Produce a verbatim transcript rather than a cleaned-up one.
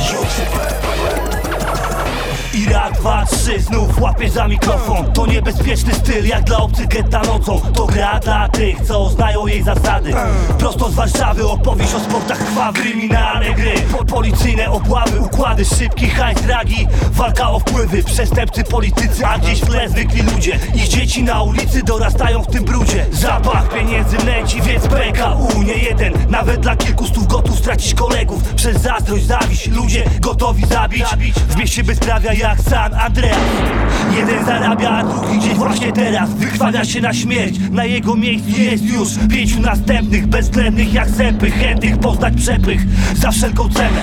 I raz, dwa, trzy, znów łapiesz za mikrofon. To niebezpieczny styl jak dla obcych getta nocą. To gra dla tych, co znają jej zasady. Prosto z Warszawy opowieść o sportach krwawych. Kryminalne gry, po policyjne obławy, układy, szybki hajs, dragi. Walka o wpływy, przestępcy, politycy, a gdzieś w tle zwykli ludzie. Ich dzieci na ulicy dorastają w tym brudzie. Zapach pieniędzy nęci, więc P K U nie jeden. Nawet dla kilku stów gotów stracić kolegów. Przez zazdrość, zawiść, ludzie gotowi zabić. W mieście bezprawia jak San Andreas. Jeden zarabia, a drugi gdzieś właśnie teraz wykrwawia się na śmierć. Na jego miejscu jest już pięciu następnych, bezwzględnych jak zęby, chętnych poznać przepych za wszelką cenę.